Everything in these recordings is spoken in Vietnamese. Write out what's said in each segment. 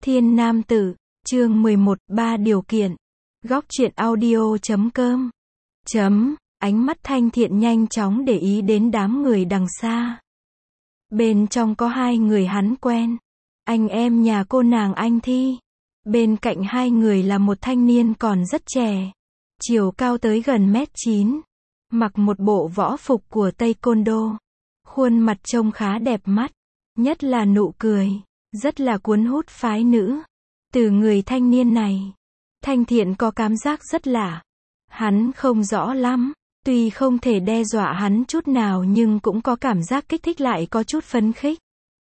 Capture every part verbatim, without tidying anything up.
Thiên Nam Tử, chương mười một, ba điều kiện. Góc truyện audio chấm com. Chấm, ánh mắt Thanh Thiện nhanh chóng để ý đến đám người đằng xa. Bên trong có hai người hắn quen. Anh em nhà cô nàng Anh Thi. Bên cạnh hai người là một thanh niên còn rất trẻ. Chiều cao tới gần mét chín. Mặc một bộ võ phục của Taekwondo. Khuôn mặt trông khá đẹp mắt. Nhất là nụ cười. Rất là cuốn hút phái nữ. Từ người thanh niên này, Thanh Thiện có cảm giác rất lạ. Hắn không rõ lắm, tuy không thể đe dọa hắn chút nào nhưng cũng có cảm giác kích thích lại có chút phấn khích.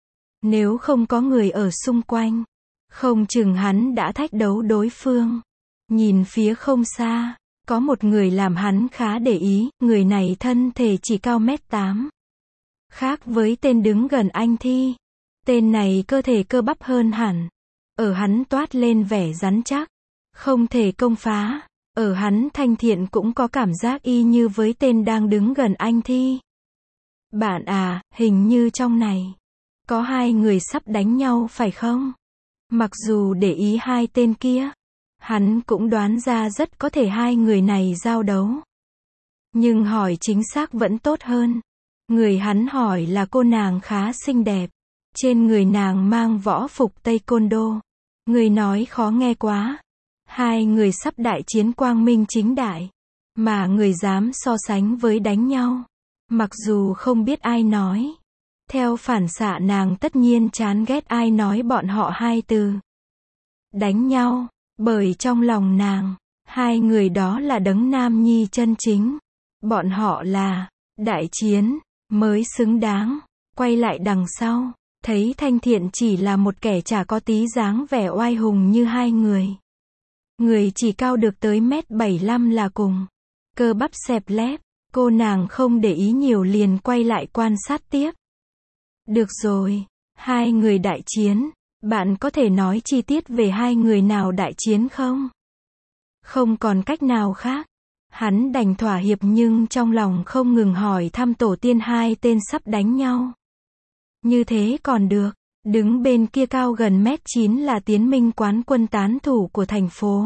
Nếu không có người ở xung quanh, không chừng hắn đã thách đấu đối phương. Nhìn phía không xa, có một người làm hắn khá để ý, người này thân thể chỉ cao mét tám. Khác với tên đứng gần Anh Thi, tên này cơ thể cơ bắp hơn hẳn. Ở hắn toát lên vẻ rắn chắc, không thể công phá. Ở hắn Thanh Thiện cũng có cảm giác y như với tên đang đứng gần Anh Thi. Bạn à, hình như trong này có hai người sắp đánh nhau phải không? Mặc dù để ý hai tên kia, hắn cũng đoán ra rất có thể hai người này giao đấu. Nhưng hỏi chính xác vẫn tốt hơn. Người hắn hỏi là cô nàng khá xinh đẹp. Trên người nàng mang võ phục Taekwondo. Người nói khó nghe quá. Hai người sắp đại chiến quang minh chính đại. Mà người dám so sánh với đánh nhau. Mặc dù không biết ai nói. Theo phản xạ nàng tất nhiên chán ghét ai nói bọn họ hai từ đánh nhau. Bởi trong lòng nàng, hai người đó là đấng nam nhi chân chính. Bọn họ là đại chiến mới xứng đáng. Quay lại đằng sau, thấy Thanh Thiện chỉ là một kẻ chả có tí dáng vẻ oai hùng như hai người. Người chỉ cao được tới mét bảy mươi lăm là cùng. Cơ bắp xẹp lép, cô nàng không để ý nhiều liền quay lại quan sát tiếp. Được rồi, hai người đại chiến, bạn có thể nói chi tiết về hai người nào đại chiến không? Không còn cách nào khác. Hắn đành thỏa hiệp nhưng trong lòng không ngừng hỏi thăm tổ tiên hai tên sắp đánh nhau. Như thế còn được, đứng bên kia cao gần mét chín là Tiến Minh quán quân tán thủ của thành phố.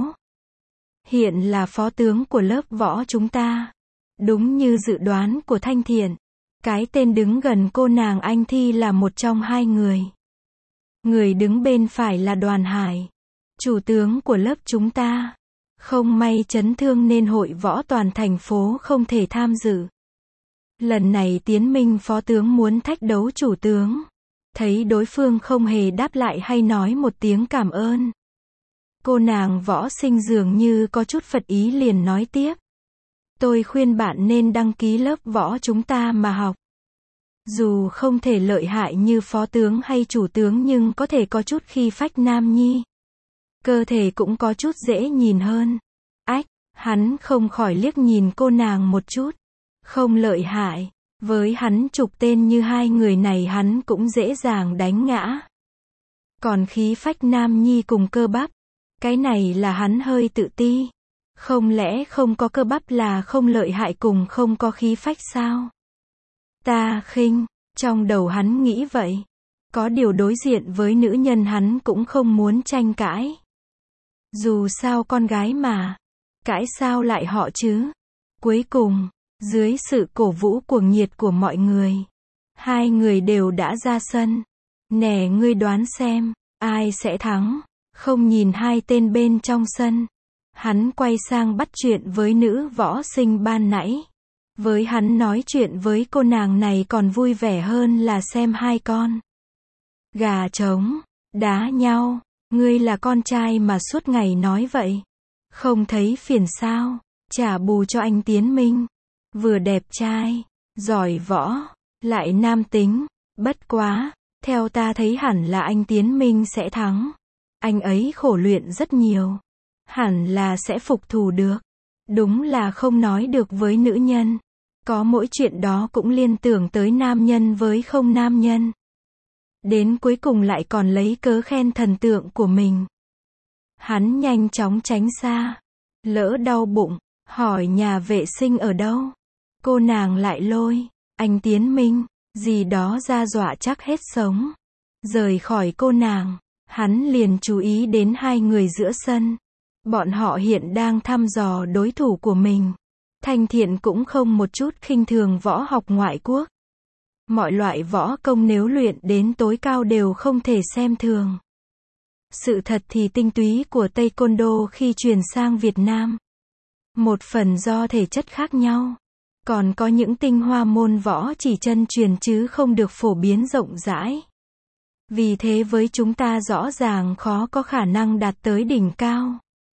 Hiện là phó tướng của lớp võ chúng ta. Đúng như dự đoán của Thanh Thiện, cái tên đứng gần cô nàng Anh Thi là một trong hai người. Người đứng bên phải là Đoàn Hải, chủ tướng của lớp chúng ta. Không may chấn thương nên hội võ toàn thành phố không thể tham dự. Lần này Tiến Minh phó tướng muốn thách đấu chủ tướng. Thấy đối phương không hề đáp lại hay nói một tiếng cảm ơn. Cô nàng võ sinh dường như có chút phật ý liền nói tiếp. Tôi khuyên bạn nên đăng ký lớp võ chúng ta mà học. Dù không thể lợi hại như phó tướng hay chủ tướng nhưng có thể có chút khí phách nam nhi. Cơ thể cũng có chút dễ nhìn hơn. Ách, hắn không khỏi liếc nhìn cô nàng một chút. Không lợi hại, với hắn chục tên như hai người này hắn cũng dễ dàng đánh ngã. Còn khí phách nam nhi cùng cơ bắp, cái này là hắn hơi tự ti. Không lẽ không có cơ bắp là không lợi hại cùng không có khí phách sao? Ta khinh, trong đầu hắn nghĩ vậy. Có điều đối diện với nữ nhân hắn cũng không muốn tranh cãi. Dù sao con gái mà, cãi sao lại họ chứ? Cuối cùng, dưới sự cổ vũ cuồng nhiệt của mọi người, hai người đều đã ra sân. Nè ngươi đoán xem, ai sẽ thắng? Không nhìn hai tên bên trong sân. Hắn quay sang bắt chuyện với nữ võ sinh ban nãy. Với hắn nói chuyện với cô nàng này còn vui vẻ hơn là xem hai con gà trống đá nhau. Ngươi là con trai mà suốt ngày nói vậy. Không thấy phiền sao? Trả bù cho anh Tiến Minh. Vừa đẹp trai, giỏi võ, lại nam tính. Bất quá, theo ta thấy hẳn là anh Tiến Minh sẽ thắng. Anh ấy khổ luyện rất nhiều. Hẳn là sẽ phục thù được. Đúng là không nói được với nữ nhân. Có mỗi chuyện đó cũng liên tưởng tới nam nhân với không nam nhân. Đến cuối cùng lại còn lấy cớ khen thần tượng của mình. Hắn nhanh chóng tránh xa. Lỡ đau bụng, hỏi nhà vệ sinh ở đâu. Cô nàng lại lôi anh Tiến Minh gì đó ra dọa chắc hết sống. Rời khỏi cô nàng, Hắn liền chú ý đến hai người giữa sân. Bọn họ hiện đang thăm dò đối thủ của mình. Thanh Thiện cũng không một chút khinh thường võ học ngoại quốc. Mọi loại võ công nếu luyện đến tối cao đều không thể xem thường. Sự thật thì tinh túy của Taekwondo khi truyền sang Việt Nam. Một phần do thể chất khác nhau. Còn có những tinh hoa môn võ chỉ chân truyền chứ không được phổ biến rộng rãi. Vì thế với chúng ta rõ ràng khó có khả năng đạt tới đỉnh cao.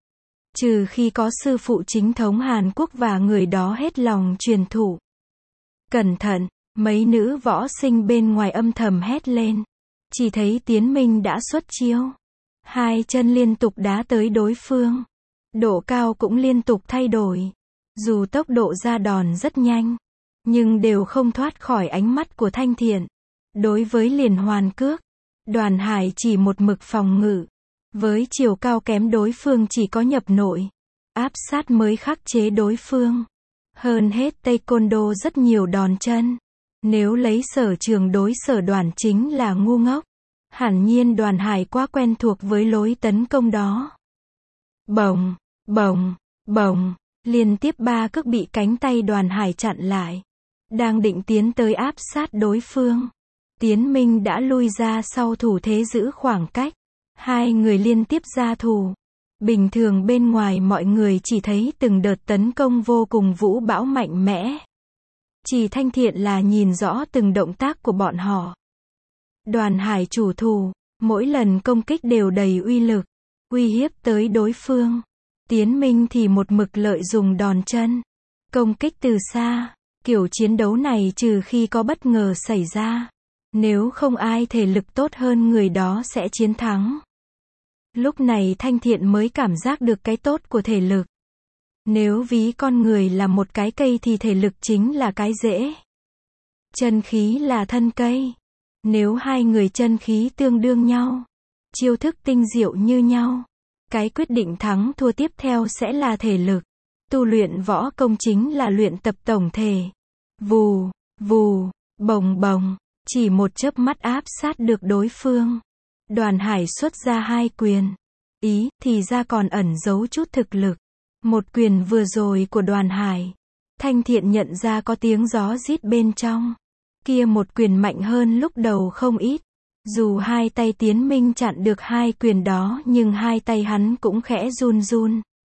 Trừ khi có sư phụ chính thống Hàn Quốc và người đó hết lòng truyền thụ. Cẩn thận, mấy nữ võ sinh bên ngoài âm thầm hét lên. Chỉ thấy Tiến Minh đã xuất chiêu. Hai chân liên tục đá tới đối phương. Độ cao cũng liên tục thay đổi. Dù tốc độ ra đòn rất nhanh, nhưng đều không thoát khỏi ánh mắt của Thanh Thiện. Đối với liền hoàn cước, Đoàn Hải chỉ một mực phòng ngự. Với chiều cao kém đối phương chỉ có nhập nội, áp sát mới khắc chế đối phương. Hơn hết Taekwondo rất nhiều đòn chân. Nếu lấy sở trường đối sở Đoàn chính là ngu ngốc. Hẳn nhiên Đoàn Hải quá quen thuộc với lối tấn công đó. Bổng, bổng, bổng. Liên tiếp ba cước bị cánh tay Đoàn Hải chặn lại. Đang định tiến tới áp sát đối phương. Tiến Minh đã lui ra sau thủ thế giữ khoảng cách. Hai người liên tiếp ra thủ. Bình thường bên ngoài mọi người chỉ thấy từng đợt tấn công vô cùng vũ bão mạnh mẽ. Chỉ Thanh Thiện là nhìn rõ từng động tác của bọn họ. Đoàn Hải chủ thủ, mỗi lần công kích đều đầy uy lực, uy hiếp tới đối phương. Tiến Minh thì một mực lợi dùng đòn chân, công kích từ xa. Kiểu chiến đấu này trừ khi có bất ngờ xảy ra, nếu không ai thể lực tốt hơn người đó sẽ chiến thắng. Lúc này Thanh Thiện mới cảm giác được cái tốt của thể lực. Nếu ví con người là một cái cây thì thể lực chính là cái rễ. Chân khí là thân cây. Nếu hai người chân khí tương đương nhau, chiêu thức tinh diệu như nhau, cái quyết định thắng thua tiếp theo sẽ là thể lực. Tu luyện võ công chính là luyện tập tổng thể. Vù, vù, bồng bồng, chỉ một chớp mắt áp sát được đối phương. Đoàn Hải xuất ra hai quyền. Ý, thì ra còn ẩn giấu chút thực lực. Một quyền vừa rồi của Đoàn Hải, Thanh Thiện nhận ra có tiếng gió rít bên trong. Kia một quyền mạnh hơn lúc đầu không ít. Dù hai tay Tiến Minh chặn được hai quyền đó nhưng hai tay hắn cũng khẽ run run.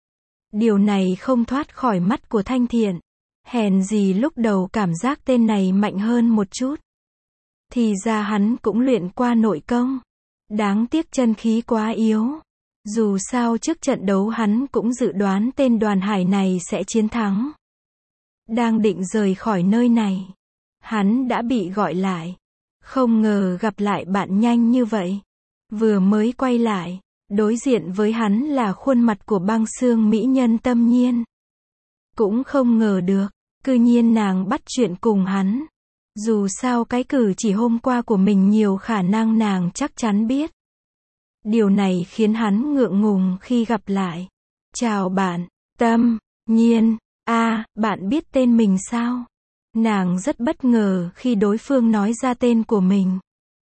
Điều này không thoát khỏi mắt của Thanh Thiện. Hèn gì lúc đầu cảm giác tên này mạnh hơn một chút. Thì ra hắn cũng luyện qua nội công. Đáng tiếc chân khí quá yếu. Dù sao trước trận đấu hắn cũng dự đoán tên Đoàn Hải này sẽ chiến thắng. Đang định rời khỏi nơi này, hắn đã bị gọi lại. Không ngờ gặp lại bạn nhanh như vậy. Vừa mới quay lại, đối diện với hắn là khuôn mặt của băng xương mỹ nhân Tâm Nhiên. Cũng không ngờ được, cư nhiên nàng bắt chuyện cùng hắn. Dù sao cái cử chỉ hôm qua của mình nhiều khả năng nàng chắc chắn biết. Điều này khiến hắn ngượng ngùng khi gặp lại. Chào bạn, Tâm Nhiên. À, bạn biết tên mình sao? Nàng rất bất ngờ khi đối phương nói ra tên của mình.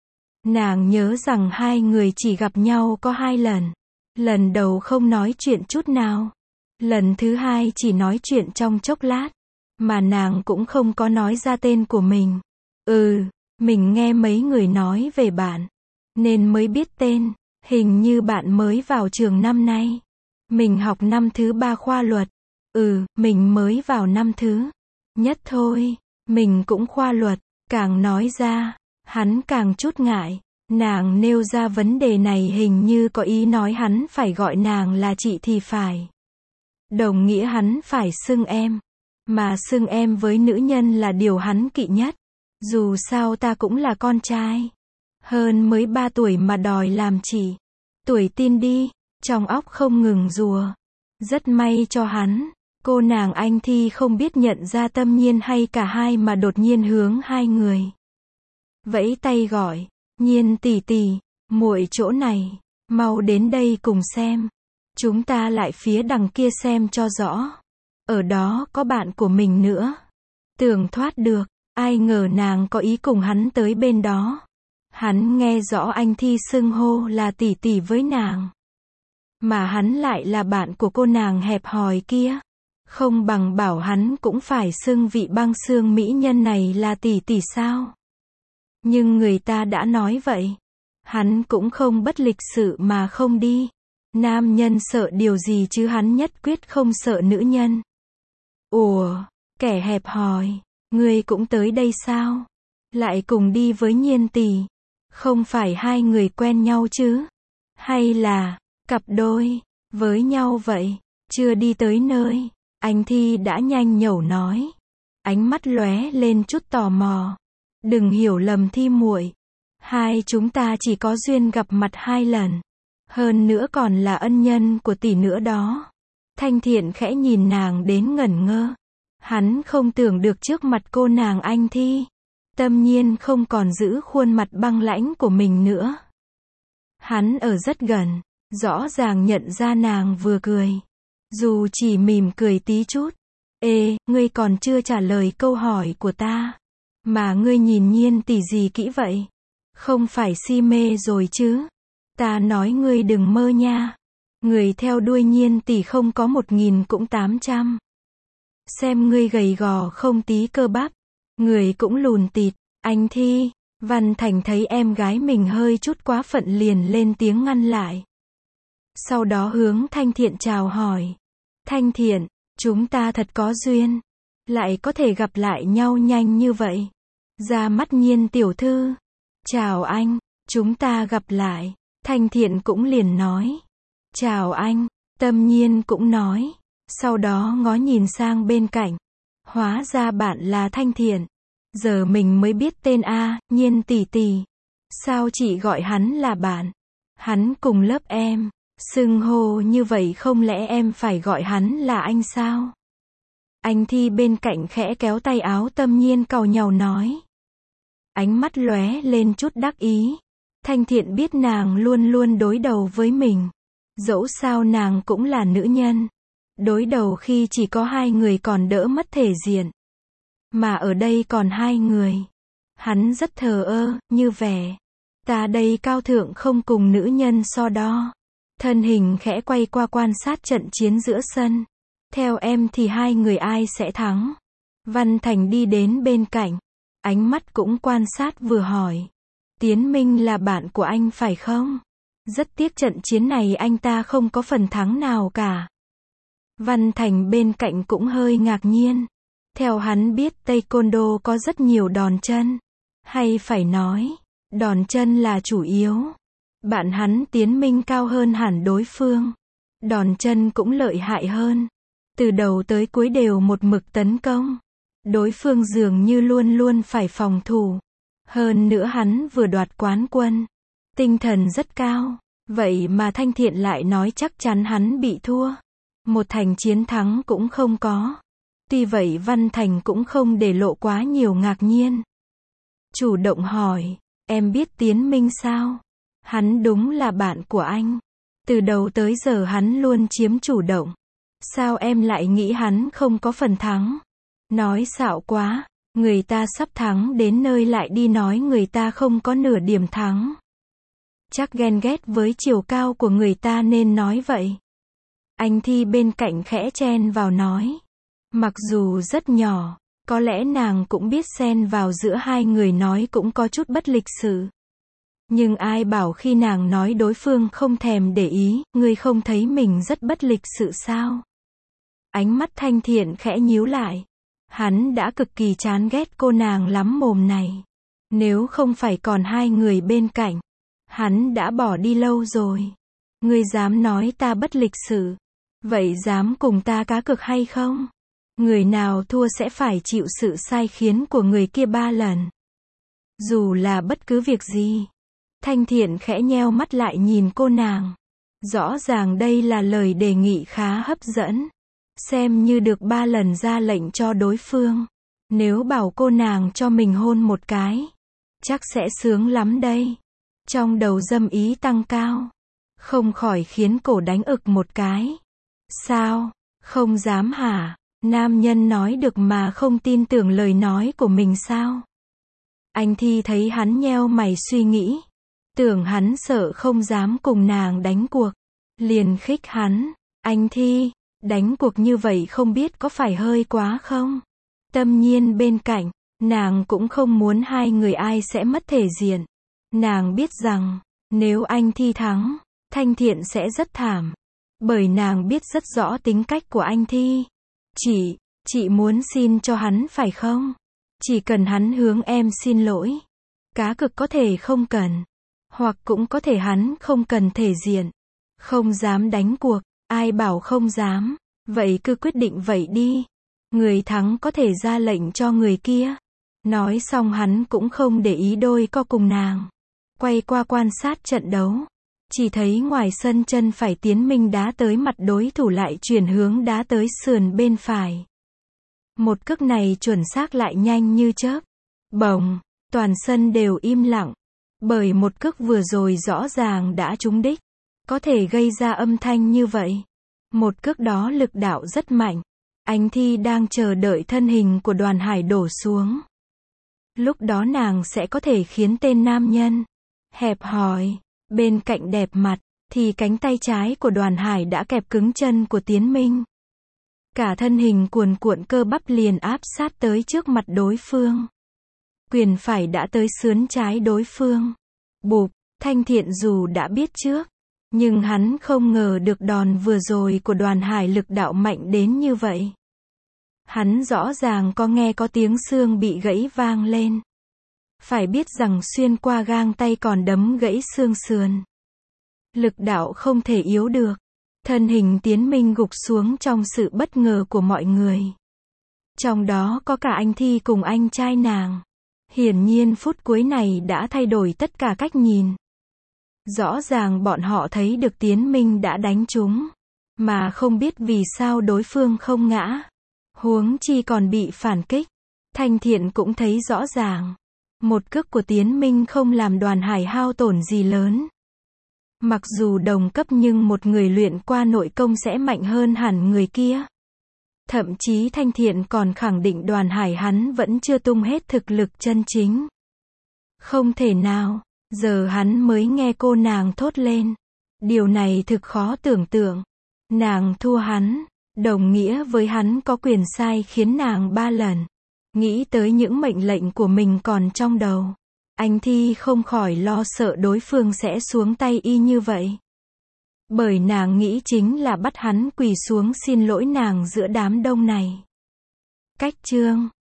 Nàng nhớ rằng hai người chỉ gặp nhau có hai lần. Lần đầu không nói chuyện chút nào. Lần thứ hai chỉ nói chuyện trong chốc lát. Mà nàng cũng không có nói ra tên của mình. Ừ, mình nghe mấy người nói về bạn, nên mới biết tên. Hình như bạn mới vào trường năm nay. Mình học năm thứ ba khoa luật. Ừ, mình mới vào năm thứ nhất thôi. Mình cũng khoa luật. Càng nói ra, hắn càng chút ngại. Nàng nêu ra vấn đề này hình như có ý nói hắn phải gọi nàng là chị thì phải. Đồng nghĩa hắn phải xưng em. Mà xưng em với nữ nhân là điều hắn kỵ nhất. Dù sao ta cũng là con trai. Hơn mới ba tuổi mà đòi làm chị. Tuổi tin đi, trong óc không ngừng rùa. Rất may cho hắn, cô nàng anh Thi không biết nhận ra Tâm Nhiên hay cả hai mà đột nhiên hướng hai người. Vẫy tay gọi, Nhiên tỷ tỷ, muội chỗ này, mau đến đây cùng xem. Chúng ta lại phía đằng kia xem cho rõ. Ở đó có bạn của mình nữa. Tưởng thoát được, ai ngờ nàng có ý cùng hắn tới bên đó. Hắn nghe rõ anh Thi xưng hô là tỷ tỷ với nàng. Mà hắn lại là bạn của cô nàng hẹp hòi kia. Không bằng bảo hắn cũng phải xưng vị băng xương mỹ nhân này là tỷ tỷ sao. Nhưng người ta đã nói vậy. Hắn cũng không bất lịch sự mà không đi. Nam nhân sợ điều gì chứ hắn nhất quyết không sợ nữ nhân. Ủa, kẻ hẹp hòi, ngươi cũng tới đây sao? Lại cùng đi với Nhiên tỷ. Không phải hai người quen nhau chứ? Hay là cặp đôi với nhau vậy? Chưa đi tới nơi, anh Thi đã nhanh nhẩu nói. Ánh mắt lóe lên chút tò mò. Đừng hiểu lầm Thi muội, hai chúng ta chỉ có duyên gặp mặt hai lần. Hơn nữa còn là ân nhân của tỷ nữa đó. Thanh Thiện khẽ nhìn nàng đến ngẩn ngơ. Hắn không tưởng được trước mặt cô nàng anh Thi. Tâm Nhiên không còn giữ khuôn mặt băng lãnh của mình nữa. Hắn ở rất gần, rõ ràng nhận ra nàng vừa cười. Dù chỉ mỉm cười tí chút. Ê, ngươi còn chưa trả lời câu hỏi của ta. Mà ngươi nhìn Nhiên tỷ gì kỹ vậy? Không phải si mê rồi chứ? Ta nói ngươi đừng mơ nha. Người theo đuôi Nhiên tỷ không có một nghìn cũng tám trăm. Xem ngươi gầy gò không tí cơ bắp. Người cũng lùn tịt. Anh Thi, Văn Thành thấy em gái mình hơi chút quá phận liền lên tiếng ngăn lại. Sau đó hướng Thanh Thiện chào hỏi. Thanh Thiện, chúng ta thật có duyên. Lại có thể gặp lại nhau nhanh như vậy. Ra mắt Nhiên tiểu thư. Chào anh, chúng ta gặp lại. Thanh Thiện cũng liền nói. Chào anh, Tâm Nhiên cũng nói. Sau đó ngó nhìn sang bên cạnh. Hóa ra bạn là Thanh Thiện. Giờ mình mới biết tên a, Nhiên tỷ tỷ. Sao chị gọi hắn là bạn? Hắn cùng lớp em. Xưng hô như vậy không lẽ em phải gọi hắn là anh sao? Anh Thi bên cạnh khẽ kéo tay áo Tâm Nhiên càu nhàu nói. Ánh mắt lóe lên chút đắc ý. Thanh Thiện biết nàng luôn luôn đối đầu với mình. Dẫu sao nàng cũng là nữ nhân. Đối đầu khi chỉ có hai người còn đỡ mất thể diện. Mà ở đây còn hai người. Hắn rất thờ ơ, như vẻ. Ta đây cao thượng không cùng nữ nhân so đo. Thân hình khẽ quay qua quan sát trận chiến giữa sân. Theo em thì hai người ai sẽ thắng? Văn Thành đi đến bên cạnh. Ánh mắt cũng quan sát vừa hỏi. Tiến Minh là bạn của anh phải không? Rất tiếc trận chiến này anh ta không có phần thắng nào cả. Văn Thành bên cạnh cũng hơi ngạc nhiên. Theo hắn biết Taekwondo có rất nhiều đòn chân. Hay phải nói, đòn chân là chủ yếu. Bạn hắn Tiến Minh cao hơn hẳn đối phương. Đòn chân cũng lợi hại hơn. Từ đầu tới cuối đều một mực tấn công. Đối phương dường như luôn luôn phải phòng thủ. Hơn nữa hắn vừa đoạt quán quân. Tinh thần rất cao. Vậy mà Thanh Thiện lại nói chắc chắn hắn bị thua. Một thành chiến thắng cũng không có. Tuy vậy Văn Thành cũng không để lộ quá nhiều ngạc nhiên. Chủ động hỏi, em biết Tiến Minh sao? Hắn đúng là bạn của anh. Từ đầu tới giờ hắn luôn chiếm chủ động. Sao em lại nghĩ hắn không có phần thắng? Nói xạo quá, người ta sắp thắng đến nơi lại đi nói người ta không có nửa điểm thắng. Chắc ghen ghét với chiều cao của người ta nên nói vậy. Anh Thi bên cạnh khẽ chen vào nói. Mặc dù rất nhỏ, có lẽ nàng cũng biết xen vào giữa hai người nói cũng có chút bất lịch sự. Nhưng ai bảo khi nàng nói đối phương không thèm để ý, ngươi không thấy mình rất bất lịch sự sao? Ánh mắt Thanh Thiện khẽ nhíu lại. Hắn đã cực kỳ chán ghét cô nàng lắm mồm này. Nếu không phải còn hai người bên cạnh, hắn đã bỏ đi lâu rồi. Ngươi dám nói ta bất lịch sự, vậy dám cùng ta cá cược hay không? Người nào thua sẽ phải chịu sự sai khiến của người kia ba lần. Dù là bất cứ việc gì. Thanh Thiện khẽ nheo mắt lại nhìn cô nàng. Rõ ràng đây là lời đề nghị khá hấp dẫn. Xem như được ba lần ra lệnh cho đối phương. Nếu bảo cô nàng cho mình hôn một cái, chắc sẽ sướng lắm đây. Trong đầu dâm ý tăng cao. Không khỏi khiến cổ đánh ực một cái. Sao? Không dám hả? Nam nhân nói được mà không tin tưởng lời nói của mình sao? Anh Thi thấy hắn nheo mày suy nghĩ. Tưởng hắn sợ không dám cùng nàng đánh cuộc. Liền khích hắn. Anh Thi, đánh cuộc như vậy không biết có phải hơi quá không? Tâm Nhiên bên cạnh, nàng cũng không muốn hai người ai sẽ mất thể diện. Nàng biết rằng, nếu anh Thi thắng, Thanh Thiện sẽ rất thảm. Bởi nàng biết rất rõ tính cách của anh Thi. Chị, chị muốn xin cho hắn phải không? Chỉ cần hắn hướng em xin lỗi. Cá cực có thể không cần. Hoặc cũng có thể hắn không cần thể diện. Không dám đánh cuộc, ai bảo không dám. Vậy cứ quyết định vậy đi. Người thắng có thể ra lệnh cho người kia. Nói xong hắn cũng không để ý đôi co cùng nàng. Quay qua quan sát trận đấu. Chỉ thấy ngoài sân chân phải Tiến Minh đá tới mặt đối thủ lại chuyển hướng đá tới sườn bên phải. Một cước này chuẩn xác lại nhanh như chớp. Bồng, toàn sân đều im lặng. Bởi một cước vừa rồi rõ ràng đã trúng đích. Có thể gây ra âm thanh như vậy. Một cước đó lực đạo rất mạnh. Anh Thi đang chờ đợi thân hình của Đoàn Hải đổ xuống. Lúc đó nàng sẽ có thể khiến tên nam nhân hẹp hòi bên cạnh đẹp mặt, thì cánh tay trái của Đoàn Hải đã kẹp cứng chân của Tiến Minh. Cả thân hình cuồn cuộn cơ bắp liền áp sát tới trước mặt đối phương. Quyền phải đã tới sướn trái đối phương. Bụp, Thanh Thiện dù đã biết trước, nhưng hắn không ngờ được đòn vừa rồi của Đoàn Hải lực đạo mạnh đến như vậy. Hắn rõ ràng có nghe có tiếng xương bị gãy vang lên. Phải biết rằng xuyên qua gang tay còn đấm gãy xương sườn. Lực đạo không thể yếu được. Thân hình Tiến Minh gục xuống trong sự bất ngờ của mọi người. Trong đó có cả anh Thi cùng anh trai nàng. Hiển nhiên phút cuối này đã thay đổi tất cả cách nhìn. Rõ ràng bọn họ thấy được Tiến Minh đã đánh trúng. Mà không biết vì sao đối phương không ngã. Huống chi còn bị phản kích. Thanh Thiện cũng thấy rõ ràng. Một cước của Tiến Minh không làm Đoàn Hải hao tổn gì lớn. Mặc dù đồng cấp nhưng một người luyện qua nội công sẽ mạnh hơn hẳn người kia. Thậm chí Thanh Thiện còn khẳng định Đoàn Hải hắn vẫn chưa tung hết thực lực chân chính. Không thể nào, giờ hắn mới nghe cô nàng thốt lên. Điều này thực khó tưởng tượng. Nàng thua hắn, đồng nghĩa với hắn có quyền sai khiến nàng ba lần. Nghĩ tới những mệnh lệnh của mình còn trong đầu. Anh Thi không khỏi lo sợ đối phương sẽ xuống tay y như vậy. Bởi nàng nghĩ chính là bắt hắn quỳ xuống xin lỗi nàng giữa đám đông này. Cách chương